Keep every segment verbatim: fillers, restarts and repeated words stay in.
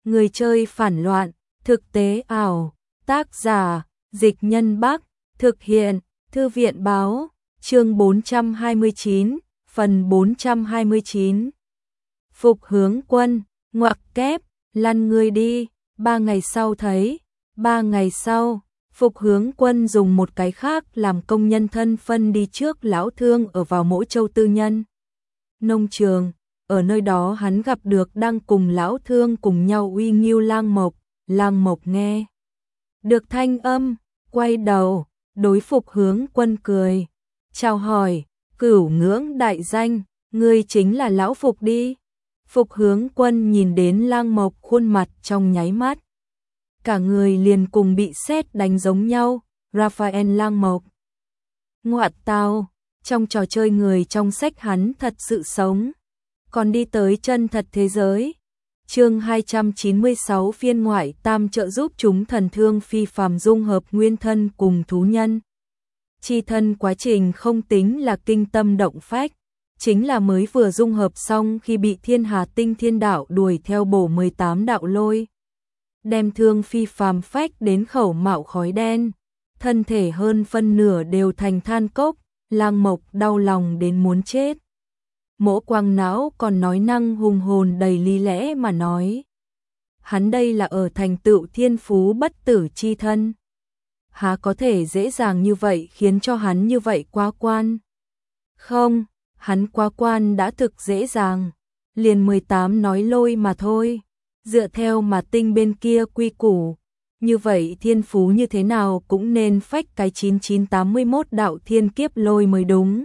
Người chơi phản loạn, thực tế ảo, tác giả, Dịch Nhân Bắc, thực hiện, Thư viện báo, chương bốn trăm hai mươi chín, phần bốn trăm hai mươi chín. Phục Hướng Quân, ngoặc kép, lăn người đi, ba ngày sau thấy, ba ngày sau, Phục Hướng Quân dùng một cái khác làm công nhân thân phân đi trước Lão Thương ở vào Mỗ Châu tư nhân nông trường. Ở nơi đó hắn gặp được đang cùng Lão Thương cùng nhau uy nghiêu Lang Mộc. Lang Mộc nghe được thanh âm, quay đầu, đối Phục Hướng Quân cười, chào hỏi, cửu ngưỡng đại danh, ngươi chính là Lão Phục đi. Phục Hướng Quân nhìn đến Lang Mộc khuôn mặt trong nháy mắt, cả người liền cùng bị sét đánh giống nhau. Raphael Lang Mộc. Ngoại tào, trong trò chơi người trong sách hắn thật sự sống, còn đi tới chân thật thế giới. Chương hai trăm chín mươi sáu phiên ngoại tam trợ giúp chúng thần thương phi phàm dung hợp nguyên thân cùng thú nhân. Chi thân quá trình không tính là kinh tâm động phách, chính là mới vừa dung hợp xong khi bị Thiên Hà Tinh Thiên Đạo đuổi theo bổ mười tám đạo lôi, đem thương phi phàm phách đến khẩu mạo khói đen, thân thể hơn phân nửa đều thành than cốc. Lang Mộc đau lòng đến muốn chết. Mỗ Quang Não còn nói năng hùng hồn đầy lý lẽ mà nói, hắn đây là ở thành tựu thiên phú bất tử chi thân, há có thể dễ dàng như vậy khiến cho hắn như vậy quá quan. Không, hắn quá quan đã thực dễ dàng, liền mười tám nói lôi mà thôi, dựa theo mà tinh bên kia quy củ, như vậy thiên phú như thế nào cũng nên phách cái chín nghìn chín trăm tám mươi mốt đạo thiên kiếp lôi mới đúng.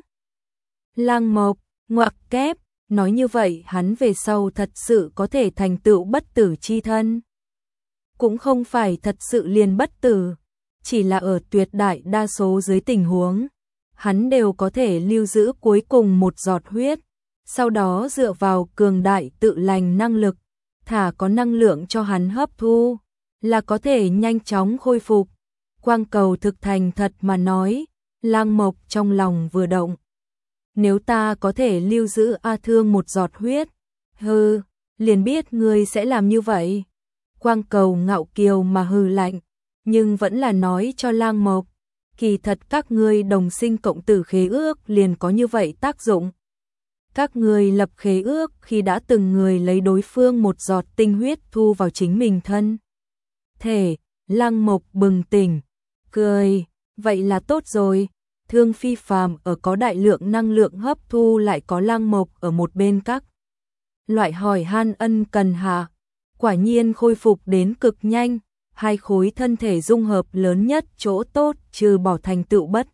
Lang Mộc, ngoặc kép, nói như vậy hắn về sau thật sự có thể thành tựu bất tử chi thân. Cũng không phải thật sự liền bất tử, chỉ là ở tuyệt đại đa số dưới tình huống, hắn đều có thể lưu giữ cuối cùng một giọt huyết, sau đó dựa vào cường đại tự lành năng lực, thả có năng lượng cho hắn hấp thu, là có thể nhanh chóng khôi phục. Quang cầu thực thành thật mà nói, Lang Mộc trong lòng vừa động. Nếu ta có thể lưu giữ A Thương một giọt huyết, hừ, liền biết ngươi sẽ làm như vậy. Quang cầu ngạo kiều mà hừ lạnh, nhưng vẫn là nói cho Lang Mộc, kỳ thật các ngươi đồng sinh cộng tử khế ước liền có như vậy tác dụng. Các ngươi lập khế ước khi đã từng người lấy đối phương một giọt tinh huyết thu vào chính mình thân thể. Lang Mộc bừng tỉnh, cười, vậy là tốt rồi. Thương phi phàm ở có đại lượng năng lượng hấp thu, lại có Lang Mộc ở một bên các loại hỏi han ân cần hạ, quả nhiên khôi phục đến cực nhanh. Hai khối thân thể dung hợp lớn nhất chỗ tốt trừ bỏ thành tựu bất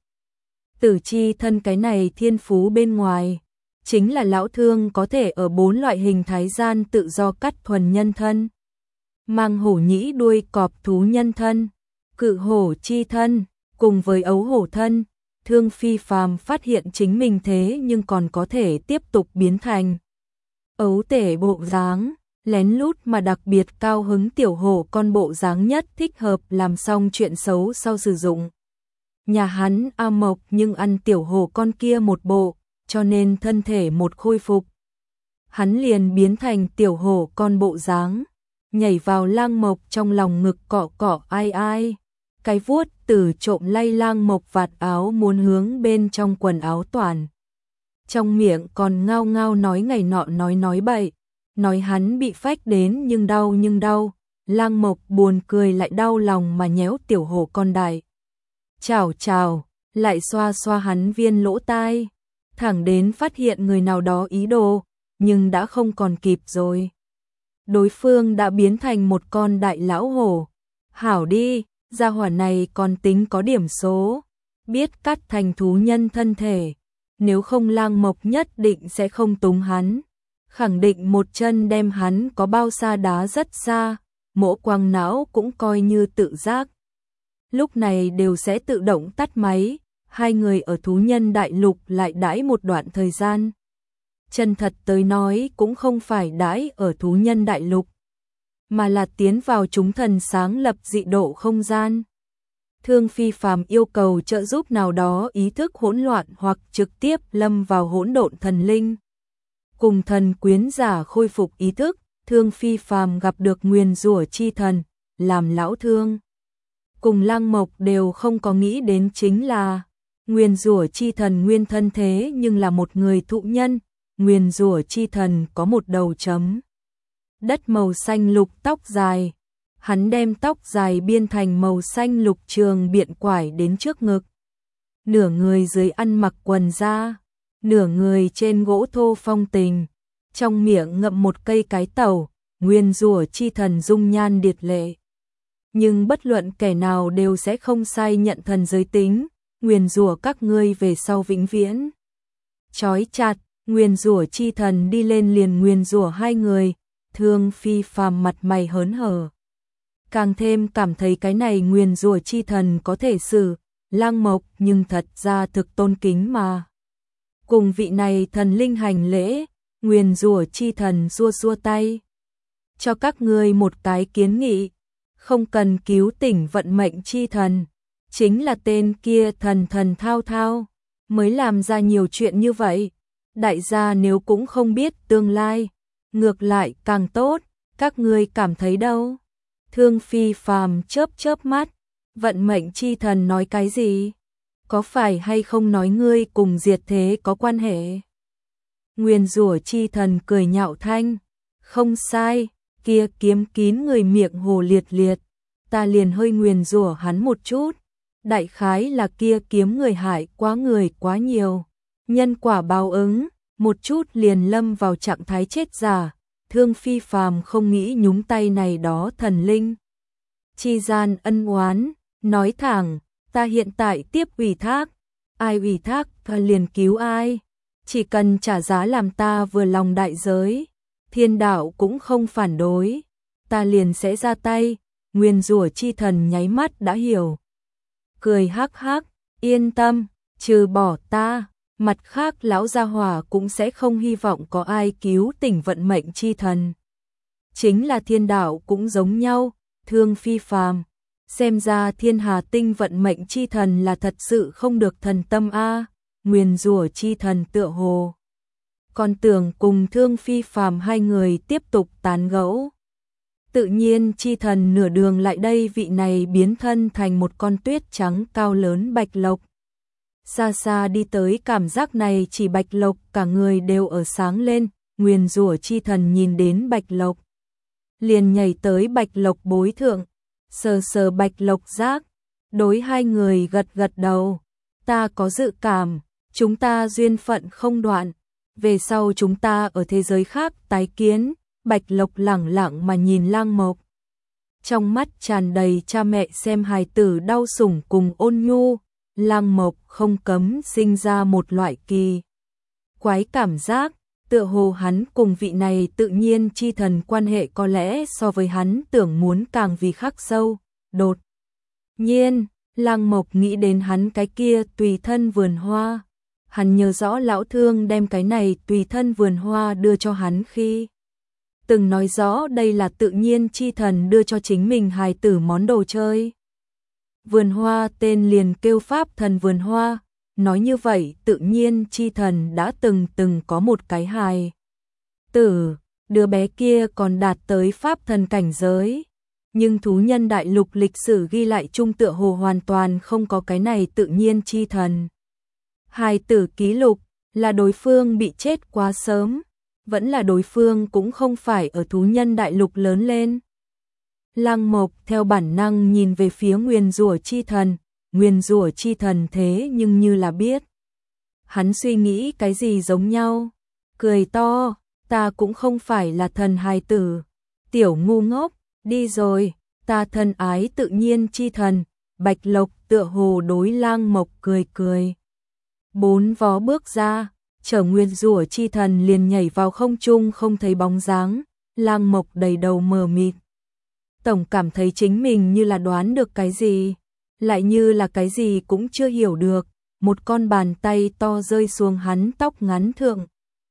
tử chi thân cái này thiên phú bên ngoài, chính là Lão Thương có thể ở bốn loại hình thái gian tự do cắt thuần nhân thân, mang hổ nhĩ đuôi cọp thú nhân thân, cự hổ chi thân, cùng với ấu hổ thân. Thương phi phàm phát hiện chính mình thế nhưng còn có thể tiếp tục biến thành ấu tể bộ dáng, lén lút mà đặc biệt cao hứng tiểu hổ con bộ dáng nhất thích hợp làm xong chuyện xấu sau sử dụng. Nhà hắn A Mộc nhưng ăn tiểu hổ con kia một bộ, cho nên thân thể một khôi phục, hắn liền biến thành tiểu hổ con bộ dáng, nhảy vào Lang Mộc trong lòng ngực cọ cọ ai ai. Cái vuốt từ trộm lay Lang Mộc vạt áo muốn hướng bên trong quần áo toàn. Trong miệng còn ngao ngao nói ngày nọ nói nói bậy, nói hắn bị phách đến nhưng đau nhưng đau. Lang Mộc buồn cười lại đau lòng mà nhéo tiểu hổ con đại chào chào, lại xoa xoa hắn viên lỗ tai, thẳng đến phát hiện người nào đó ý đồ, nhưng đã không còn kịp rồi. Đối phương đã biến thành một con đại lão hổ. Hảo đi, gia hỏa này còn tính có điểm số, biết cắt thành thú nhân thân thể, nếu không Lang Mộc nhất định sẽ không túng hắn, khẳng định một chân đem hắn có bao xa đá rất xa. Mỗ Quang Não cũng coi như tự giác, lúc này đều sẽ tự động tắt máy. Hai người ở thú nhân đại lục lại đãi một đoạn thời gian, chân thật tới nói cũng không phải đãi ở thú nhân đại lục, mà là tiến vào chúng thần sáng lập dị độ không gian. Thương phi phàm yêu cầu trợ giúp nào đó ý thức hỗn loạn hoặc trực tiếp lâm vào hỗn độn thần linh, cùng thần quyến giả khôi phục ý thức, Thương Phi Phàm gặp được nguyền rủa chi thần, làm lão Thương cùng Lăng Mộc đều không có nghĩ đến chính là nguyền rủa chi thần nguyên thân thế nhưng là một người thụ nhân, nguyền rủa chi thần có một đầu chấm đất màu xanh lục tóc dài, hắn đem tóc dài biên thành màu xanh lục trường biện quải đến trước ngực. Nửa người dưới ăn mặc quần da, nửa người trên gỗ thô phong tình, trong miệng ngậm một cây cái tàu, nguyên rủa chi thần dung nhan điệt lệ. Nhưng bất luận kẻ nào đều sẽ không sai nhận thần giới tính, nguyền rủa các ngươi về sau vĩnh viễn. Chói chặt, nguyền rủa chi thần đi lên liền nguyền rủa hai người, Thương Phi Phàm mặt mày hớn hở. Càng thêm cảm thấy cái này nguyền rủa chi thần có thể xử, Lăng Mộc nhưng thật ra thực tôn kính mà. Cùng vị này thần linh hành lễ, nguyền rủa chi thần xua xua tay. Cho các ngươi một cái kiến nghị, không cần cứu tỉnh vận mệnh chi thần, chính là tên kia thần thần thao thao, mới làm ra nhiều chuyện như vậy. Đại gia nếu cũng không biết tương lai, ngược lại càng tốt, các ngươi cảm thấy đâu? Thương Phi Phàm chớp chớp mắt, vận mệnh chi thần nói cái gì? Có phải hay không nói ngươi cùng diệt thế có quan hệ? Nguyên rủa chi thần cười nhạo thanh, không sai, kia kiếm kín người miệng hồ liệt liệt, ta liền hơi nguyền rủa hắn một chút, đại khái là kia kiếm người hại quá người quá nhiều, nhân quả báo ứng, một chút liền lâm vào trạng thái chết giả. Thương Phi Phàm không nghĩ nhúng tay này đó thần linh chi gian ân oán, nói thẳng, ta hiện tại tiếp ủy thác, ai ủy thác ta liền cứu ai, chỉ cần trả giá làm ta vừa lòng đại giới, thiên đạo cũng không phản đối, ta liền sẽ ra tay. Nguyên rủa chi thần nháy mắt đã hiểu, cười hắc hắc, yên tâm, trừ bỏ ta, mặt khác lão gia hỏa cũng sẽ không hy vọng có ai cứu tỉnh vận mệnh chi thần. Chính là thiên đạo cũng giống nhau, Thương Phi Phàm, xem ra thiên hà tinh vận mệnh chi thần là thật sự không được thần tâm a. Nguyên rủa chi thần tựa hồ còn tưởng cùng Thương Phi Phàm hai người tiếp tục tán gẫu. Tự nhiên chi thần nửa đường lại đây vị này biến thân thành một con tuyết trắng cao lớn bạch lộc. Xa xa đi tới cảm giác này chỉ bạch lộc cả người đều ở sáng lên, nguyên rủa chi thần nhìn đến bạch lộc. Liền nhảy tới bạch lộc bối thượng, sờ sờ bạch lộc giác, đối hai người gật gật đầu. Ta có dự cảm, chúng ta duyên phận không đoạn, về sau chúng ta ở thế giới khác tái kiến. Bạch lộc lẳng lặng mà nhìn Lăng Mộc, trong mắt tràn đầy cha mẹ xem hài tử đau sủng cùng ôn nhu. Lăng Mộc không cấm sinh ra một loại kỳ quái cảm giác, tựa hồ hắn cùng vị này tự nhiên chi thần quan hệ có lẽ so với hắn tưởng muốn càng vì khắc sâu. Đột nhiên, Lăng Mộc nghĩ đến hắn cái kia tùy thân vườn hoa, hắn nhớ rõ lão Thương đem cái này tùy thân vườn hoa đưa cho hắn khi từng nói rõ đây là tự nhiên chi thần đưa cho chính mình hài tử món đồ chơi. Vườn hoa tên liền kêu Pháp Thần Vườn Hoa, nói như vậy tự nhiên chi thần đã từng từng có một cái hài tử, đứa bé kia còn đạt tới Pháp Thần cảnh giới, nhưng thú nhân đại lục lịch sử ghi lại chung tựa hồ hoàn toàn không có cái này tự nhiên chi thần. Hài tử ký lục là đối phương bị chết quá sớm, vẫn là đối phương cũng không phải ở thú nhân đại lục lớn lên. Lăng Mộc theo bản năng nhìn về phía nguyên rủa chi thần, nguyên rủa chi thần thế nhưng như là biết hắn suy nghĩ cái gì giống nhau, cười to, ta cũng không phải là thần hài tử, tiểu ngu ngốc, đi rồi, ta thân ái tự nhiên chi thần. Bạch lộc tựa hồ đối Lăng Mộc cười cười, bốn vó bước ra, chở nguyên rủa chi thần liền nhảy vào không trung không thấy bóng dáng. Lăng Mộc đầy đầu mờ mịt, tổng cảm thấy chính mình như là đoán được cái gì, lại như là cái gì cũng chưa hiểu được. Một con bàn tay to rơi xuống hắn tóc ngắn thượng,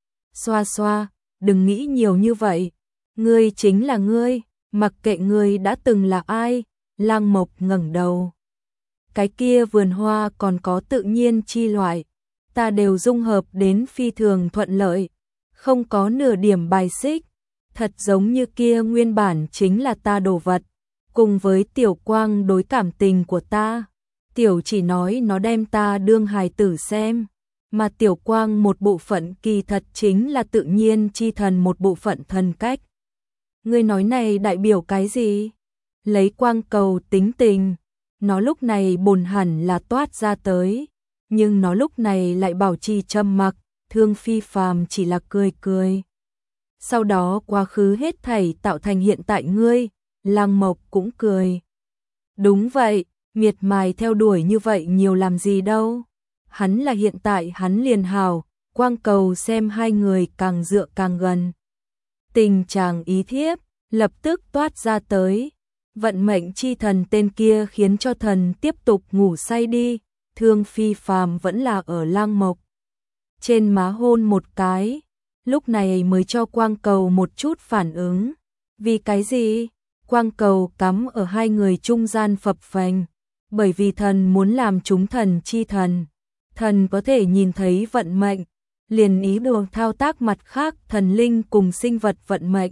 xoa xoa, đừng nghĩ nhiều như vậy, ngươi chính là ngươi, mặc kệ ngươi đã từng là ai. Lăng Mộc ngẩng đầu, cái kia vườn hoa còn có tự nhiên chi loại, ta đều dung hợp đến phi thường thuận lợi, không có nửa điểm bài xích, Thật giống như kia nguyên bản chính là ta đồ vật, cùng với Tiểu Quang đối cảm tình của ta. Tiểu chỉ nói nó đem ta đương hài tử xem, mà Tiểu Quang một bộ phận kỳ thật chính là tự nhiên chi thần một bộ phận thần cách. Ngươi nói này đại biểu cái gì? Lấy Quang Cầu tính tình, nó lúc này bồn hẳn là toát ra tới, nhưng nó lúc này lại bảo trì trầm mặc, Thương Phi Phàm chỉ là cười cười. Sau đó quá khứ hết thảy tạo thành hiện tại ngươi, Lăng Mộc cũng cười. Đúng vậy, miệt mài theo đuổi như vậy nhiều làm gì đâu. Hắn là hiện tại hắn liền hào, Quang Cầu xem hai người càng dựa càng gần. Tình chàng ý thiếp, lập tức toát ra tới. Vận mệnh chi thần tên kia khiến cho thần tiếp tục ngủ say đi, Thương Phi Phàm vẫn là ở Lăng Mộc trên má hôn một cái, lúc này mới cho Quang Cầu một chút phản ứng. Vì cái gì? Quang Cầu cắm ở hai người trung gian phập phành, bởi vì thần muốn làm chúng thần chi thần. Thần có thể nhìn thấy vận mệnh, liền ý đồ thao tác mặt khác thần linh cùng sinh vật vận mệnh.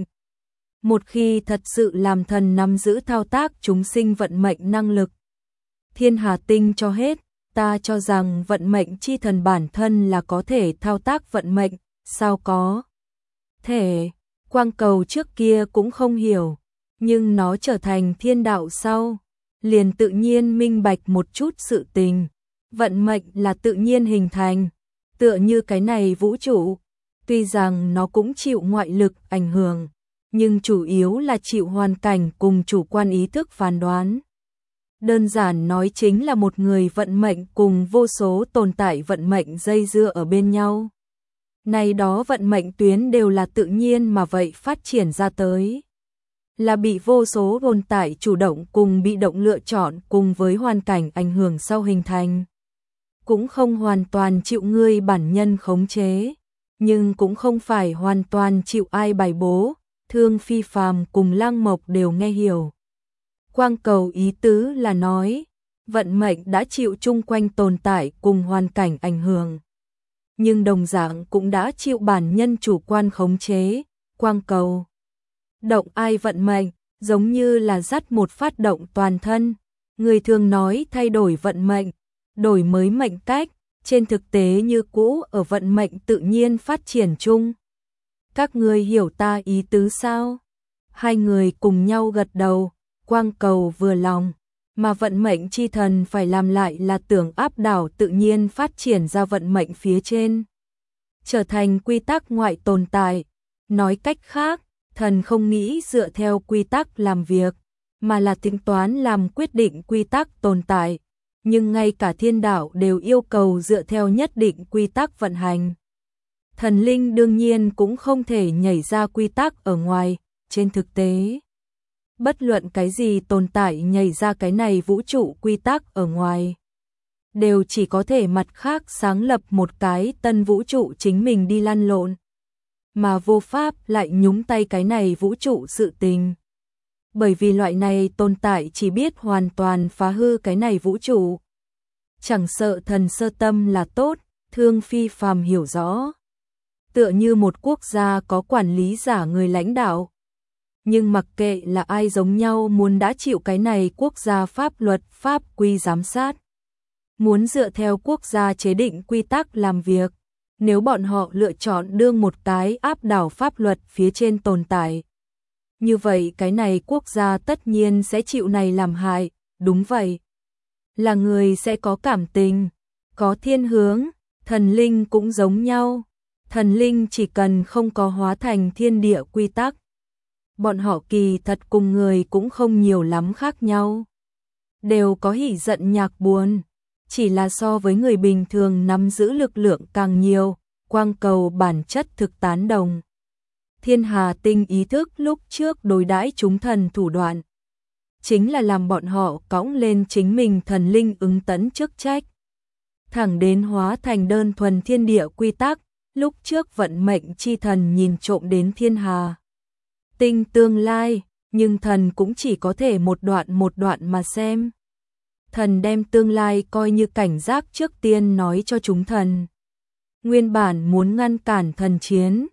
Một khi thật sự làm thần nắm giữ thao tác chúng sinh vận mệnh năng lực, thiên hà tinh cho hết, ta cho rằng vận mệnh chi thần bản thân là có thể thao tác vận mệnh, sao có thể. Quang Cầu trước kia cũng không hiểu, nhưng nó trở thành thiên đạo sau, liền tự nhiên minh bạch một chút sự tình. Vận mệnh là tự nhiên hình thành, tựa như cái này vũ trụ, tuy rằng nó cũng chịu ngoại lực ảnh hưởng, nhưng chủ yếu là chịu hoàn cảnh cùng chủ quan ý thức phán đoán. Đơn giản nói chính là một người vận mệnh cùng vô số tồn tại vận mệnh dây dưa ở bên nhau. Này đó vận mệnh tuyến đều là tự nhiên mà vậy phát triển ra tới. Là bị vô số tồn tại chủ động cùng bị động lựa chọn cùng với hoàn cảnh ảnh hưởng sau hình thành. Cũng không hoàn toàn chịu ngươi bản nhân khống chế, nhưng cũng không phải hoàn toàn chịu ai bài bố. Thương Phi Phàm cùng Lăng Mộc đều nghe hiểu. Quang Cầu ý tứ là nói, vận mệnh đã chịu chung quanh tồn tại cùng hoàn cảnh ảnh hưởng, nhưng đồng dạng cũng đã chịu bản nhân chủ quan khống chế. Quang Cầu động ai vận mệnh, giống như là dắt một phát động toàn thân. Người thường nói thay đổi vận mệnh, đổi mới mệnh cách, trên thực tế như cũ ở vận mệnh tự nhiên phát triển chung. Các người hiểu ta ý tứ sao? Hai người cùng nhau gật đầu, Quang Cầu vừa lòng, mà vận mệnh chi thần phải làm lại là tưởng áp đảo tự nhiên phát triển ra vận mệnh phía trên, trở thành quy tắc ngoại tồn tại. Nói cách khác, thần không nghĩ dựa theo quy tắc làm việc, mà là tính toán làm quyết định quy tắc tồn tại, nhưng ngay cả thiên đạo đều yêu cầu dựa theo nhất định quy tắc vận hành. Thần linh đương nhiên cũng không thể nhảy ra quy tắc ở ngoài, trên thực tế. Bất luận cái gì tồn tại nhảy ra cái này vũ trụ quy tắc ở ngoài, đều chỉ có thể mặt khác sáng lập một cái tân vũ trụ chính mình đi lăn lộn, mà vô pháp lại nhúng tay cái này vũ trụ sự tình. Bởi vì loại này tồn tại chỉ biết hoàn toàn phá hư cái này vũ trụ. Chẳng sợ thần sơ tâm là tốt, Thương Phi Phàm hiểu rõ. Tựa như một quốc gia có quản lý giả người lãnh đạo. Nhưng mặc kệ là ai giống nhau muốn đã chịu cái này quốc gia pháp luật pháp quy giám sát. Muốn dựa theo quốc gia chế định quy tắc làm việc. Nếu bọn họ lựa chọn đương một cái áp đảo pháp luật phía trên tồn tại, như vậy cái này quốc gia tất nhiên sẽ chịu này làm hại. Đúng vậy, là người sẽ có cảm tình, có thiên hướng, thần linh cũng giống nhau. Thần linh chỉ cần không có hóa thành thiên địa quy tắc, bọn họ kỳ thật cùng người cũng không nhiều lắm khác nhau. Đều có hỉ giận nhạc buồn, chỉ là so với người bình thường nắm giữ lực lượng càng nhiều. Quang Cầu bản chất thực tán đồng. Thiên Hà Tinh ý thức lúc trước đối đãi chúng thần thủ đoạn, chính là làm bọn họ cõng lên chính mình thần linh ứng tấn chức trách. Thẳng đến hóa thành đơn thuần thiên địa quy tắc, lúc trước vận mệnh chi thần nhìn trộm đến Thiên Hà Tinh tương lai, nhưng thần cũng chỉ có thể một đoạn một đoạn mà xem. Thần đem tương lai coi như cảnh giác trước tiên nói cho chúng thần. Nguyên bản muốn ngăn cản thần chiến,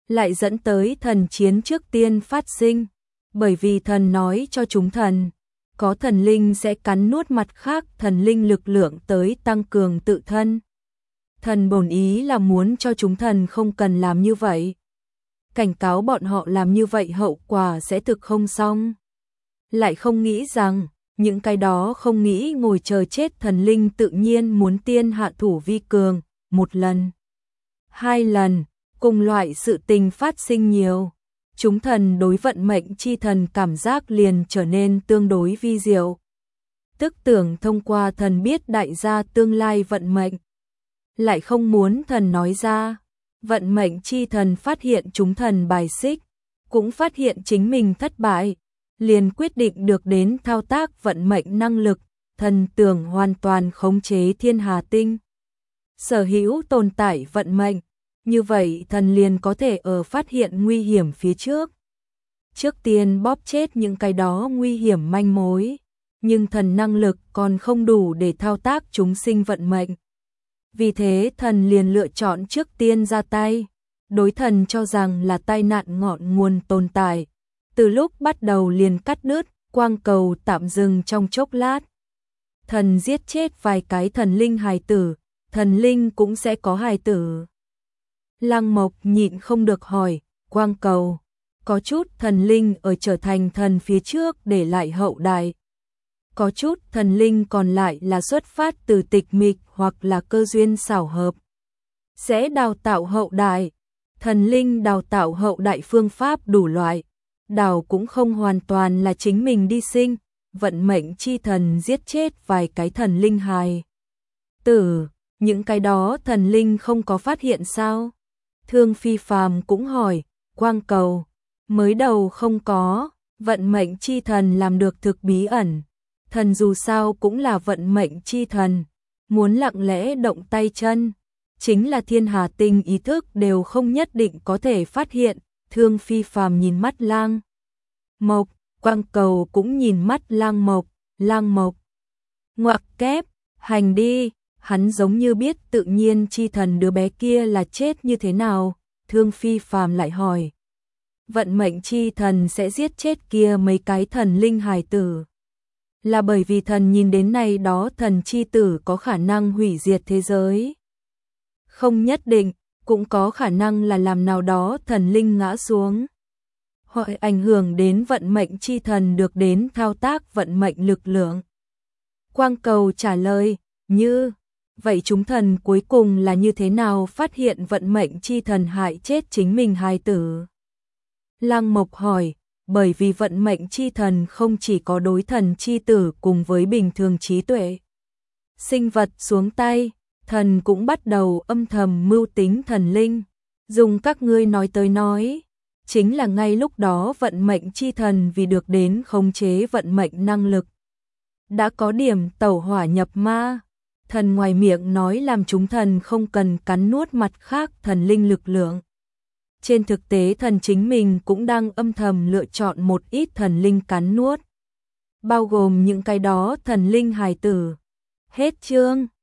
lại dẫn tới thần chiến trước tiên phát sinh, bởi vì thần nói cho chúng thần, có thần linh sẽ cắn nuốt mặt khác thần linh lực lượng tới tăng cường tự thân. Thần bổn ý là muốn cho chúng thần không cần làm như vậy. Cảnh cáo bọn họ làm như vậy hậu quả sẽ thực không xong. Lại không nghĩ rằng, những cái đó không nghĩ ngồi chờ chết thần linh tự nhiên muốn tiên hạ thủ vi cường, một lần, hai lần, cùng loại sự tình phát sinh nhiều. Chúng thần đối vận mệnh chi thần cảm giác liền trở nên tương đối vi diệu. Tức tưởng thông qua thần biết đại gia tương lai vận mệnh. Lại không muốn thần nói ra. Vận mệnh chi thần phát hiện chúng thần bài xích, cũng phát hiện chính mình thất bại, liền quyết định được đến thao tác vận mệnh năng lực, thần tưởng hoàn toàn khống chế thiên hà tinh. Sở hữu tồn tại vận mệnh, như vậy thần liền có thể ở phát hiện nguy hiểm phía trước. Trước tiên bóp chết những cái đó nguy hiểm manh mối, nhưng thần năng lực còn không đủ để thao tác chúng sinh vận mệnh. Vì thế thần liền lựa chọn trước tiên ra tay, đối thần cho rằng là tai nạn ngọn nguồn tồn tại. Từ lúc bắt đầu liền cắt đứt, quang cầu tạm dừng trong chốc lát. Thần giết chết vài cái thần linh hài tử, thần linh cũng sẽ có hài tử. Lăng Mộc nhịn không được hỏi, quang cầu, có chút thần linh ở trở thành thần phía trước để lại hậu đại. Có chút thần linh còn lại là xuất phát từ tịch mịch hoặc là cơ duyên xảo hợp. Sẽ đào tạo hậu đại, thần linh đào tạo hậu đại phương pháp đủ loại. Đào cũng không hoàn toàn là chính mình đi sinh, vận mệnh chi thần giết chết vài cái thần linh hài tử, những cái đó thần linh không có phát hiện sao? Thương Phi Phàm cũng hỏi, quang cầu, mới đầu không có, vận mệnh chi thần làm được thực bí ẩn. Thần dù sao cũng là vận mệnh chi thần, muốn lặng lẽ động tay chân, chính là thiên hà tinh ý thức đều không nhất định có thể phát hiện. Thương Phi Phàm nhìn mắt Lang Mộc, quang cầu cũng nhìn mắt Lang Mộc, Lang Mộc ngoặc kép, hành đi, hắn giống như biết tự nhiên chi thần đứa bé kia là chết như thế nào. Thương Phi Phàm lại hỏi, vận mệnh chi thần sẽ giết chết kia mấy cái thần linh hài tử, là bởi vì thần nhìn đến nay đó thần chi tử có khả năng hủy diệt thế giới. Không nhất định, cũng có khả năng là làm nào đó thần linh ngã xuống, hoặc ảnh hưởng đến vận mệnh chi thần được đến thao tác vận mệnh lực lượng. Quang cầu trả lời, như, vậy chúng thần cuối cùng là như thế nào phát hiện vận mệnh chi thần hại chết chính mình hài tử? Lang Mộc hỏi, bởi vì vận mệnh chi thần không chỉ có đối thần chi tử cùng với bình thường trí tuệ sinh vật xuống tay, thần cũng bắt đầu âm thầm mưu tính thần linh. Dùng các ngươi nói tới nói, chính là ngay lúc đó vận mệnh chi thần vì được đến khống chế vận mệnh năng lực, đã có điểm tẩu hỏa nhập ma. Thần ngoài miệng nói làm chúng thần không cần cắn nuốt mặt khác thần linh lực lượng. Trên thực tế thần chính mình cũng đang âm thầm lựa chọn một ít thần linh cắn nuốt, bao gồm những cái đó thần linh hài tử. Hết chương.